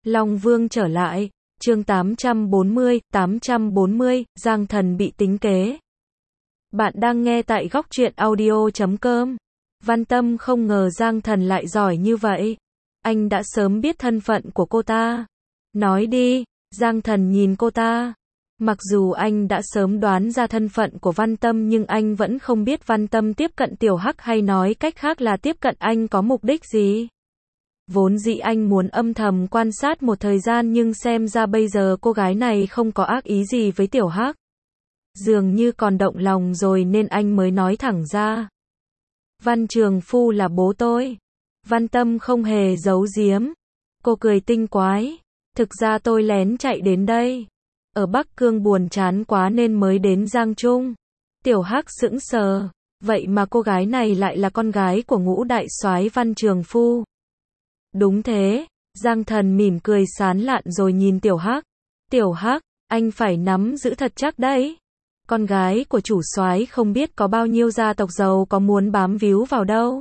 Long Vương trở lại, chương 840, Giang Thần bị tính kế. Bạn đang nghe tại góc truyện audio.com. Văn Tâm không ngờ Giang Thần lại giỏi như vậy. Anh đã sớm biết thân phận của cô ta. Nói đi, Giang Thần nhìn cô ta. Mặc dù anh đã sớm đoán ra thân phận của Văn Tâm nhưng anh vẫn không biết Văn Tâm tiếp cận Tiểu Hắc hay nói cách khác là tiếp cận anh có mục đích gì. Vốn dĩ anh muốn âm thầm quan sát một thời gian nhưng xem ra bây giờ cô gái này không có ác ý gì với Tiểu Hắc. Dường như còn động lòng rồi nên anh mới nói thẳng ra. Văn Trường Phu là bố tôi. Văn Tâm không hề giấu giếm. Cô cười tinh quái. Thực ra tôi lén chạy đến đây. Ở Bắc Cương buồn chán quá nên mới đến Giang Trung. Tiểu Hắc sững sờ. Vậy mà cô gái này lại là con gái của ngũ đại soái Văn Trường Phu. Đúng thế. Giang Thần mỉm cười sán lạn rồi nhìn Tiểu Hắc. Tiểu Hắc, anh phải nắm giữ thật chắc đấy. Con gái của chủ soái không biết có bao nhiêu gia tộc giàu có muốn bám víu vào đâu.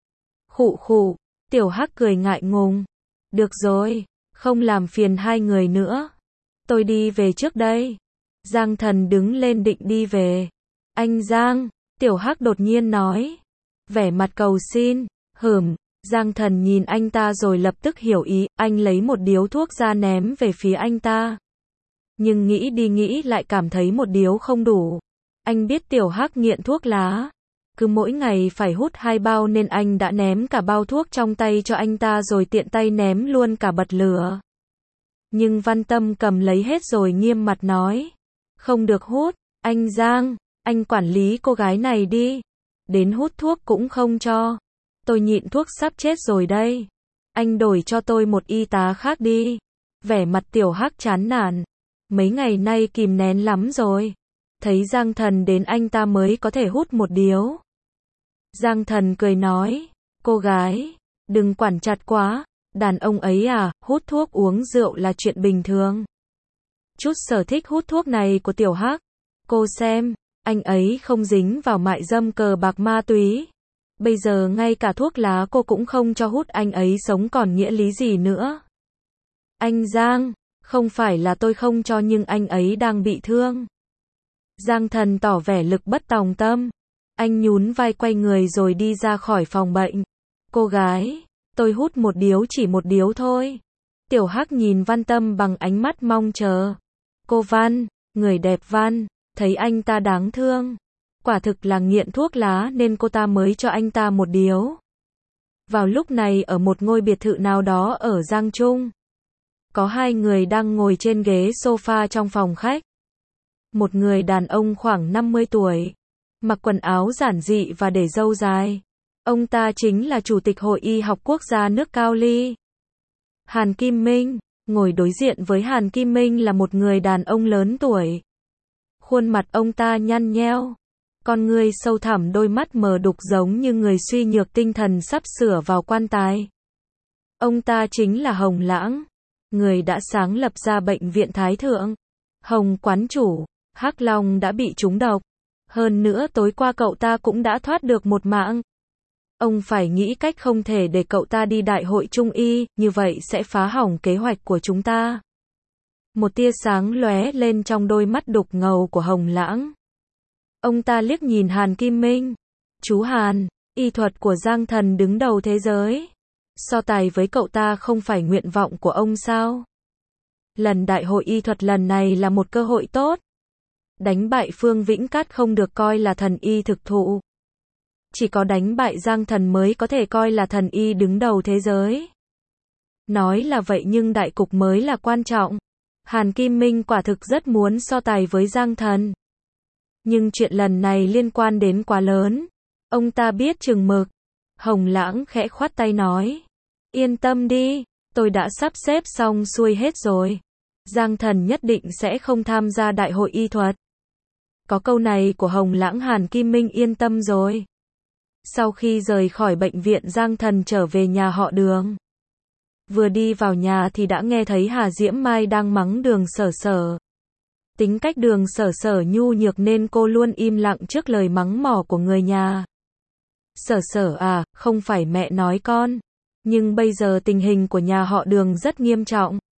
Khụ khụ, Tiểu Hắc cười ngại ngùng. Được rồi, không làm phiền hai người nữa. Tôi đi về trước đây. Giang Thần đứng lên định đi về. Anh Giang, Tiểu Hắc đột nhiên nói. Vẻ mặt cầu xin, Giang Thần nhìn anh ta rồi lập tức hiểu ý, anh lấy một điếu thuốc ra ném về phía anh ta. Nhưng nghĩ đi nghĩ lại cảm thấy một điếu không đủ. Anh biết Tiểu Hắc nghiện thuốc lá. Cứ mỗi ngày phải hút 2 bao nên anh đã ném cả bao thuốc trong tay cho anh ta rồi tiện tay ném luôn cả bật lửa. Nhưng Văn Tâm cầm lấy hết rồi nghiêm mặt nói. Không được hút, anh Giang, anh quản lý cô gái này đi. Đến hút thuốc cũng không cho. Tôi nhịn thuốc sắp chết rồi đây. Anh đổi cho tôi một y tá khác đi. Vẻ mặt Tiểu Hắc chán nản. Mấy ngày nay kìm nén lắm rồi. Thấy Giang Thần đến anh ta mới có thể hút một điếu. Giang Thần cười nói. Cô gái, đừng quản chặt quá. Đàn ông ấy à, hút thuốc uống rượu là chuyện bình thường. Chút sở thích hút thuốc này của Tiểu Hắc. Cô xem, anh ấy không dính vào mại dâm cờ bạc ma túy. Bây giờ ngay cả thuốc lá cô cũng không cho hút, anh ấy sống còn nghĩa lý gì nữa. Anh Giang, không phải là tôi không cho nhưng anh ấy đang bị thương. Giang Thần tỏ vẻ lực bất tòng tâm. Anh nhún vai quay người rồi đi ra khỏi phòng bệnh. Cô gái, tôi hút một điếu, chỉ một điếu thôi. Tiểu Hắc nhìn Văn Tâm bằng ánh mắt mong chờ. Cô Văn, người đẹp Văn, thấy anh ta đáng thương. Quả thực là nghiện thuốc lá nên cô ta mới cho anh ta một điếu. Vào lúc này ở một ngôi biệt thự nào đó ở Giang Trung. Có hai người đang ngồi trên ghế sofa trong phòng khách. Một người đàn ông khoảng 50 tuổi. Mặc quần áo giản dị và để râu dài. Ông ta chính là Chủ tịch Hội Y học Quốc gia nước Cao Ly. Hàn Kim Minh. Ngồi đối diện với Hàn Kim Minh là một người đàn ông lớn tuổi. Khuôn mặt ông ta nhăn nheo. Con người sâu thẳm, đôi mắt mờ đục giống như người suy nhược tinh thần sắp sửa vào quan tài. Ông ta chính là Hồng Lãng, người đã sáng lập ra bệnh viện Thái Thượng. Hồng quán chủ, Hắc Long đã bị trúng độc. Hơn nữa tối qua cậu ta cũng đã thoát được một mạng. Ông phải nghĩ cách không thể để cậu ta đi đại hội Trung Y, như vậy sẽ phá hỏng kế hoạch của chúng ta. Một tia sáng lóe lên trong đôi mắt đục ngầu của Hồng Lãng. Ông ta liếc nhìn Hàn Kim Minh. Chú Hàn, y thuật của Giang Thần đứng đầu thế giới. So tài với cậu ta không phải nguyện vọng của ông sao? Lần đại hội y thuật lần này là một cơ hội tốt. Đánh bại Phương Vĩnh Cát không được coi là thần y thực thụ. Chỉ có đánh bại Giang Thần mới có thể coi là thần y đứng đầu thế giới. Nói là vậy nhưng đại cục mới là quan trọng. Hàn Kim Minh quả thực rất muốn so tài với Giang Thần. Nhưng chuyện lần này liên quan đến quá lớn. Ông ta biết chừng mực. Hồng Lãng khẽ khoát tay nói. Yên tâm đi, tôi đã sắp xếp xong xuôi hết rồi. Giang Thần nhất định sẽ không tham gia đại hội y thuật. Có câu này của Hồng Lãng, Hàn Kim Minh yên tâm rồi. Sau khi rời khỏi bệnh viện, Giang Thần trở về nhà họ Đường. Vừa đi vào nhà thì đã nghe thấy Hà Diễm Mai đang mắng Đường Sở Sở. Tính cách Đường Sở Sở nhu nhược nên cô luôn im lặng trước lời mắng mỏ của người nhà. Sở Sở à, không phải mẹ nói con. Nhưng bây giờ tình hình của nhà họ Đường rất nghiêm trọng.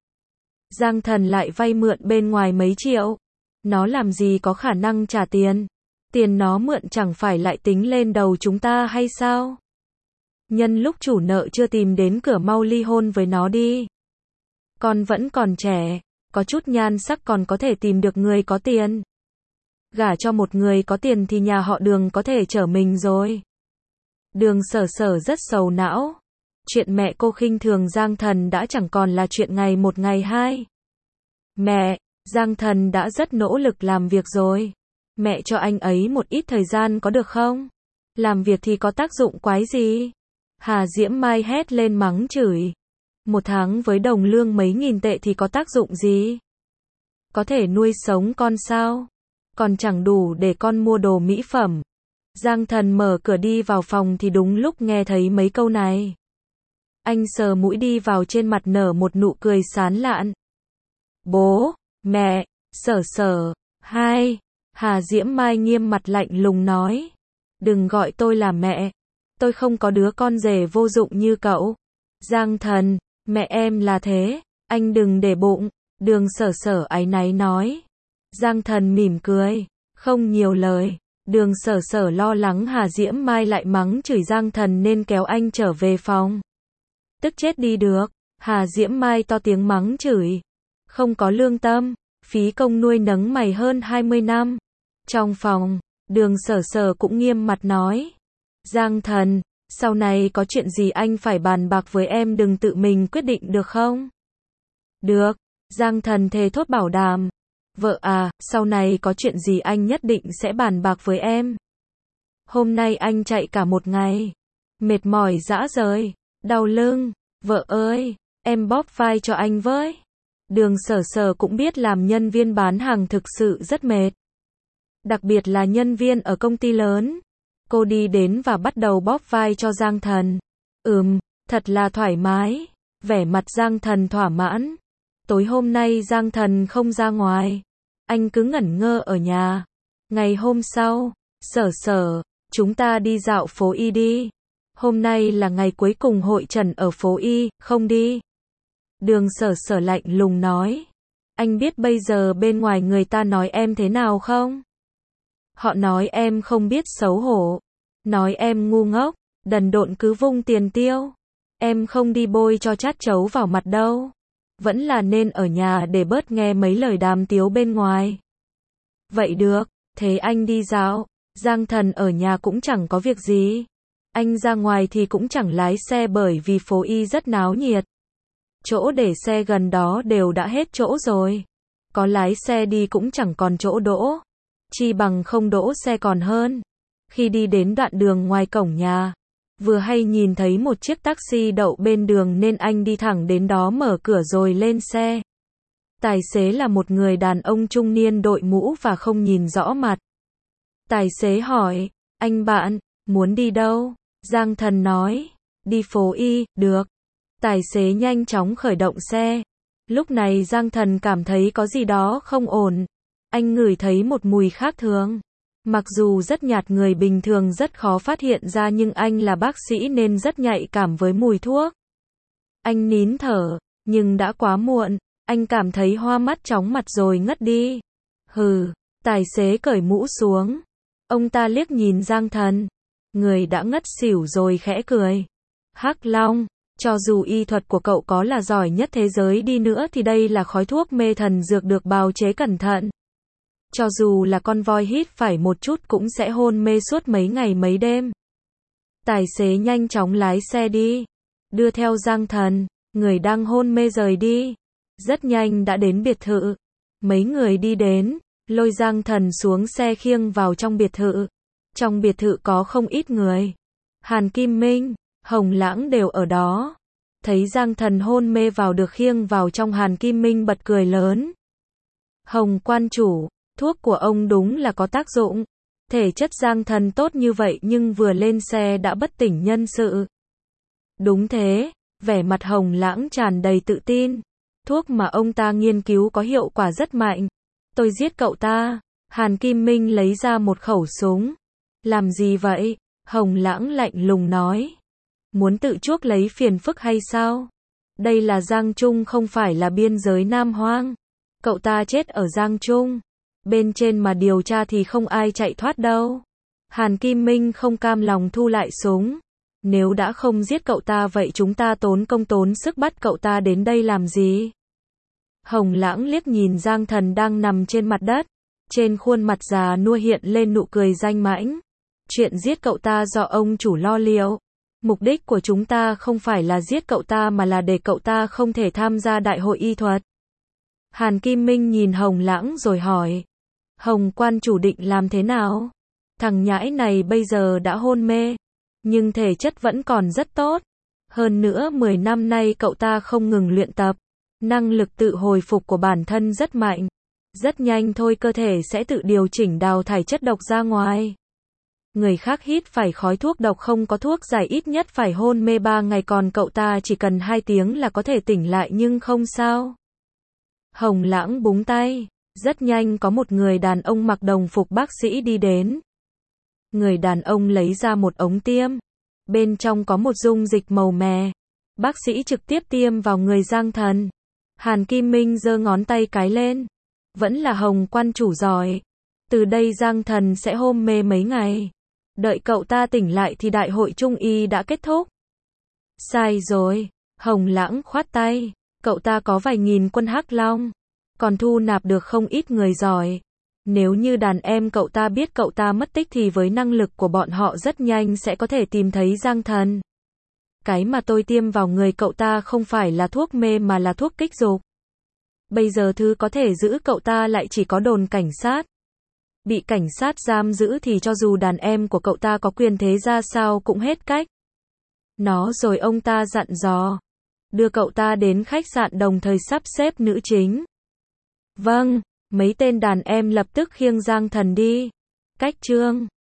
Giang Thần lại vay mượn bên ngoài mấy triệu. Nó làm gì có khả năng trả tiền? Tiền nó mượn chẳng phải lại tính lên đầu chúng ta hay sao? Nhân lúc chủ nợ chưa tìm đến cửa mau ly hôn với nó đi. Con vẫn còn trẻ, có chút nhan sắc còn có thể tìm được người có tiền. Gả cho một người có tiền thì nhà họ Đường có thể trở mình rồi. Đường Sở Sở rất sầu não. Chuyện mẹ cô khinh thường Giang Thần đã chẳng còn là chuyện ngày một ngày hai. Mẹ, Giang Thần đã rất nỗ lực làm việc rồi. Mẹ cho anh ấy một ít thời gian có được không? Làm việc thì có tác dụng quái gì? Hà Diễm Mai hét lên mắng chửi. Một tháng với đồng lương mấy nghìn tệ thì có tác dụng gì? Có thể nuôi sống con sao? Còn chẳng đủ để con mua đồ mỹ phẩm. Giang Thần mở cửa đi vào phòng thì đúng lúc nghe thấy mấy câu này. Anh sờ mũi đi vào trên mặt nở một nụ cười sán lạn. Bố, mẹ, Sở Sở, hai. Hà Diễm Mai nghiêm mặt lạnh lùng nói. Đừng gọi tôi là mẹ. Tôi không có đứa con rể vô dụng như cậu. Giang Thần, mẹ em là thế, anh đừng để bụng. Đường Sở Sở áy náy nói. Giang Thần mỉm cười, không nhiều lời. Đường Sở Sở lo lắng Hà Diễm Mai lại mắng chửi Giang Thần nên kéo anh trở về phòng. Tức chết đi được, Hà Diễm Mai to tiếng mắng chửi. Không có lương tâm, phí công nuôi nấng mày hơn 20 năm. Trong phòng, Đường Sở Sở cũng nghiêm mặt nói. Giang Thần, sau này có chuyện gì anh phải bàn bạc với em, đừng tự mình quyết định được không? Được, Giang Thần thề thốt bảo đảm. Vợ à, sau này có chuyện gì anh nhất định sẽ bàn bạc với em. Hôm nay anh chạy cả một ngày. Mệt mỏi rã rời, đau lưng. Vợ ơi, em bóp vai cho anh với. Đường Sở Sở cũng biết làm nhân viên bán hàng thực sự rất mệt. Đặc biệt là nhân viên ở công ty lớn. Cô đi đến và bắt đầu bóp vai cho Giang Thần. Thật là thoải mái. Vẻ mặt Giang Thần thỏa mãn. Tối hôm nay Giang Thần không ra ngoài. Anh cứ ngẩn ngơ ở nhà. Ngày hôm sau, Sở Sở, chúng ta đi dạo phố Y đi. Hôm nay là ngày cuối cùng hội trần ở phố Y, không đi. Đường Sở Sở lạnh lùng nói. Anh biết bây giờ bên ngoài người ta nói em thế nào không? Họ nói em không biết xấu hổ. Nói em ngu ngốc, đần độn cứ vung tiền tiêu. Em không đi bôi cho chát chấu vào mặt đâu. Vẫn là nên ở nhà để bớt nghe mấy lời đàm tiếu bên ngoài. Vậy được, thế anh đi dạo. Giang Thần ở nhà cũng chẳng có việc gì. Anh ra ngoài thì cũng chẳng lái xe bởi vì phố Y rất náo nhiệt. Chỗ để xe gần đó đều đã hết chỗ rồi. Có lái xe đi cũng chẳng còn chỗ đỗ. Chi bằng không đỗ xe còn hơn. Khi đi đến đoạn đường ngoài cổng nhà, vừa hay nhìn thấy một chiếc taxi đậu bên đường nên anh đi thẳng đến đó mở cửa rồi lên xe. Tài xế là một người đàn ông trung niên đội mũ và không nhìn rõ mặt. Tài xế hỏi, anh bạn, muốn đi đâu? Giang Thần nói, đi phố Y, được. Tài xế nhanh chóng khởi động xe. Lúc này Giang Thần cảm thấy có gì đó không ổn. Anh ngửi thấy một mùi khác thường. Mặc dù rất nhạt, người bình thường rất khó phát hiện ra, nhưng anh là bác sĩ nên rất nhạy cảm với mùi thuốc. Anh nín thở, nhưng đã quá muộn. Anh cảm thấy hoa mắt chóng mặt rồi ngất đi. Hừ, tài xế cởi mũ xuống. Ông ta liếc nhìn Giang Thần. Người đã ngất xỉu rồi khẽ cười. Hắc Long, cho dù y thuật của cậu có là giỏi nhất thế giới đi nữa thì đây là khói thuốc mê thần dược được bào chế cẩn thận. Cho dù là con voi hít phải một chút cũng sẽ hôn mê suốt mấy ngày mấy đêm. Tài xế nhanh chóng lái xe đi. Đưa theo Giang Thần, người đang hôn mê rời đi. Rất nhanh đã đến biệt thự. Mấy người đi đến, lôi Giang Thần xuống xe khiêng vào trong biệt thự. Trong biệt thự có không ít người. Hàn Kim Minh, Hồng Lãng đều ở đó. Thấy Giang Thần hôn mê vào được khiêng vào trong, Hàn Kim Minh bật cười lớn. Hồng quan chủ, thuốc của ông đúng là có tác dụng. Thể chất Giang Thần tốt như vậy nhưng vừa lên xe đã bất tỉnh nhân sự. Đúng thế, vẻ mặt Hồng Lãng tràn đầy tự tin. Thuốc mà ông ta nghiên cứu có hiệu quả rất mạnh. Tôi giết cậu ta. Hàn Kim Minh lấy ra một khẩu súng. Làm gì vậy? Hồng Lãng lạnh lùng nói. Muốn tự chuốc lấy phiền phức hay sao? Đây là Giang Trung không phải là biên giới Nam Hoang. Cậu ta chết ở Giang Trung. Bên trên mà điều tra thì không ai chạy thoát đâu. Hàn Kim Minh không cam lòng thu lại súng. Nếu đã không giết cậu ta vậy chúng ta tốn công tốn sức bắt cậu ta đến đây làm gì? Hồng Lãng liếc nhìn Giang Thần đang nằm trên mặt đất. Trên khuôn mặt già nua hiện lên nụ cười danh mãnh. Chuyện giết cậu ta do ông chủ lo liệu. Mục đích của chúng ta không phải là giết cậu ta mà là để cậu ta không thể tham gia đại hội y thuật. Hàn Kim Minh nhìn Hồng Lãng rồi hỏi. Hồng quan chủ định làm thế nào? Thằng nhãi này bây giờ đã hôn mê. Nhưng thể chất vẫn còn rất tốt. Hơn nữa 10 năm nay cậu ta không ngừng luyện tập. Năng lực tự hồi phục của bản thân rất mạnh. Rất nhanh thôi cơ thể sẽ tự điều chỉnh đào thải chất độc ra ngoài. Người khác hít phải khói thuốc độc không có thuốc giải ít nhất phải hôn mê 3 ngày còn cậu ta chỉ cần 2 tiếng là có thể tỉnh lại nhưng không sao. Hồng Lãng búng tay. Rất nhanh có một người đàn ông mặc đồng phục bác sĩ đi đến. Người đàn ông lấy ra một ống tiêm. Bên trong có một dung dịch màu mè. Bác sĩ trực tiếp tiêm vào người Giang Thần. Hàn Kim Minh giơ ngón tay cái lên. Vẫn là Hồng quan chủ giỏi. Từ đây Giang Thần sẽ hôn mê mấy ngày. Đợi cậu ta tỉnh lại thì đại hội trung y đã kết thúc. Sai rồi. Hồng Lãng khoát tay. Cậu ta có vài nghìn quân Hắc Long. Còn thu nạp được không ít người giỏi. Nếu như đàn em cậu ta biết cậu ta mất tích thì với năng lực của bọn họ rất nhanh sẽ có thể tìm thấy Giang Thần. Cái mà tôi tiêm vào người cậu ta không phải là thuốc mê mà là thuốc kích dục. Bây giờ thứ có thể giữ cậu ta lại chỉ có đồn cảnh sát. Bị cảnh sát giam giữ thì cho dù đàn em của cậu ta có quyền thế ra sao cũng hết cách. Nó rồi ông ta dặn dò. Đưa cậu ta đến khách sạn đồng thời sắp xếp nữ chính. Vâng, mấy tên đàn em lập tức khiêng Giang Thần đi. Cách chương